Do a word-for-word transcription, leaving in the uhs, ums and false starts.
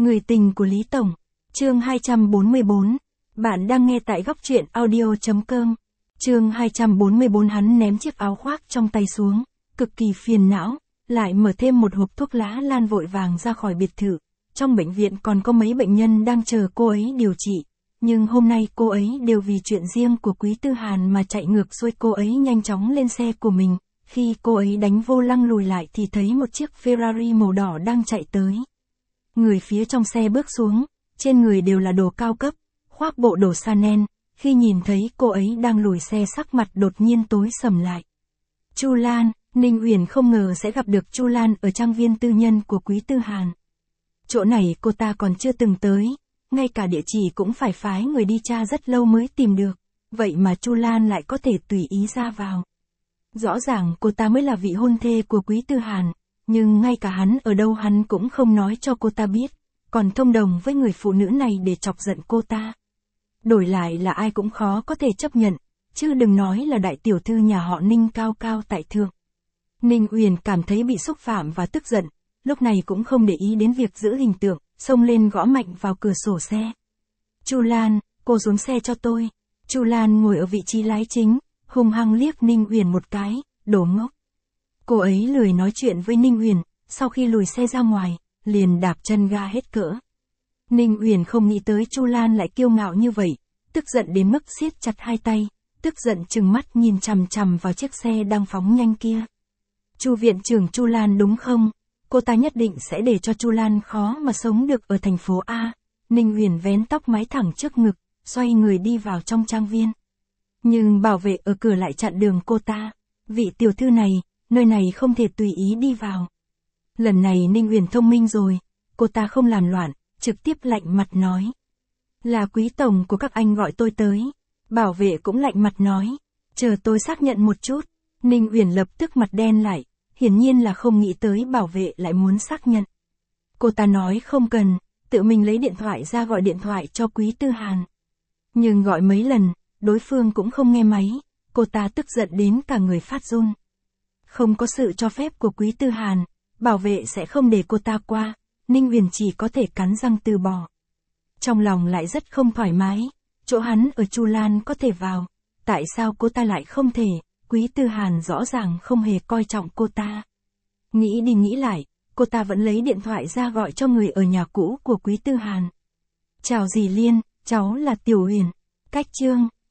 Người tình của Lý Tổng. Chương hai trăm bốn mươi bốn. Bạn đang nghe tại góc truyện audio chấm com. Chương hai trăm bốn mươi bốn. Hắn ném chiếc áo khoác trong tay xuống, cực kỳ phiền não, lại mở thêm một hộp thuốc lá lan vội vàng ra khỏi biệt thự. Trong bệnh viện còn có mấy bệnh nhân đang chờ cô ấy điều trị, nhưng hôm nay cô ấy đều vì chuyện riêng của Quý Tư Hàn mà chạy ngược xuôi. Cô ấy nhanh chóng lên xe của mình, khi cô ấy đánh vô lăng lùi lại thì thấy một chiếc Ferrari màu đỏ đang chạy tới. Người phía trong xe bước xuống, trên người đều là đồ cao cấp, khoác bộ đồ Chanel, khi nhìn thấy cô ấy đang lùi xe sắc mặt đột nhiên tối sầm lại. Chu Lan, Ninh Uyển không ngờ sẽ gặp được Chu Lan ở trang viên tư nhân của Quý Tư Hàn. Chỗ này cô ta còn chưa từng tới, ngay cả địa chỉ cũng phải phái người đi tra rất lâu mới tìm được, vậy mà Chu Lan lại có thể tùy ý ra vào. Rõ ràng cô ta mới là vị hôn thê của Quý Tư Hàn, nhưng ngay cả hắn ở đâu hắn cũng không nói cho cô ta biết, còn thông đồng với người phụ nữ này để chọc giận cô ta. Đổi lại là ai cũng khó có thể chấp nhận, chứ đừng nói là đại tiểu thư nhà họ Ninh cao cao tại thượng. Ninh Uyển cảm thấy bị xúc phạm và tức giận, lúc này cũng không để ý đến việc giữ hình tượng, xông lên gõ mạnh vào cửa sổ xe. Chu Lan, cô xuống xe cho tôi. Chu Lan ngồi ở vị trí lái chính, hung hăng liếc Ninh Uyển một cái, đồ ngốc. Cô ấy lười nói chuyện với Ninh Uyển, sau khi lùi xe ra ngoài, liền đạp chân ga hết cỡ. Ninh Uyển không nghĩ tới Chu Lan lại kiêu ngạo như vậy, tức giận đến mức siết chặt hai tay, tức giận trừng mắt nhìn chằm chằm vào chiếc xe đang phóng nhanh kia. Chu viện trưởng Chu Lan đúng không? Cô ta nhất định sẽ để cho Chu Lan khó mà sống được ở thành phố A. Ninh Uyển vén tóc mái thẳng trước ngực, xoay người đi vào trong trang viên. Nhưng bảo vệ ở cửa lại chặn đường cô ta. Vị tiểu thư này, nơi này không thể tùy ý đi vào. Lần này Ninh Uyển thông minh rồi, cô ta không làm loạn, trực tiếp lạnh mặt nói. Là Quý tổng của các anh gọi tôi tới. Bảo vệ cũng lạnh mặt nói. Chờ tôi xác nhận một chút. Ninh Uyển lập tức mặt đen lại, hiển nhiên là không nghĩ tới bảo vệ lại muốn xác nhận. Cô ta nói không cần, tự mình lấy điện thoại ra gọi điện thoại cho Quý Tư Hàn. Nhưng gọi mấy lần, đối phương cũng không nghe máy, cô ta tức giận đến cả người phát run. Không có sự cho phép của Quý Tư Hàn, bảo vệ sẽ không để cô ta qua, Ninh Uyển chỉ có thể cắn răng từ bỏ. Trong lòng lại rất không thoải mái, chỗ hắn ở Chu Lan có thể vào, tại sao cô ta lại không thể? Quý Tư Hàn rõ ràng không hề coi trọng cô ta. Nghĩ đi nghĩ lại, cô ta vẫn lấy điện thoại ra gọi cho người ở nhà cũ của Quý Tư Hàn. Chào dì Liên, cháu là Tiểu Uyển. Cách chương,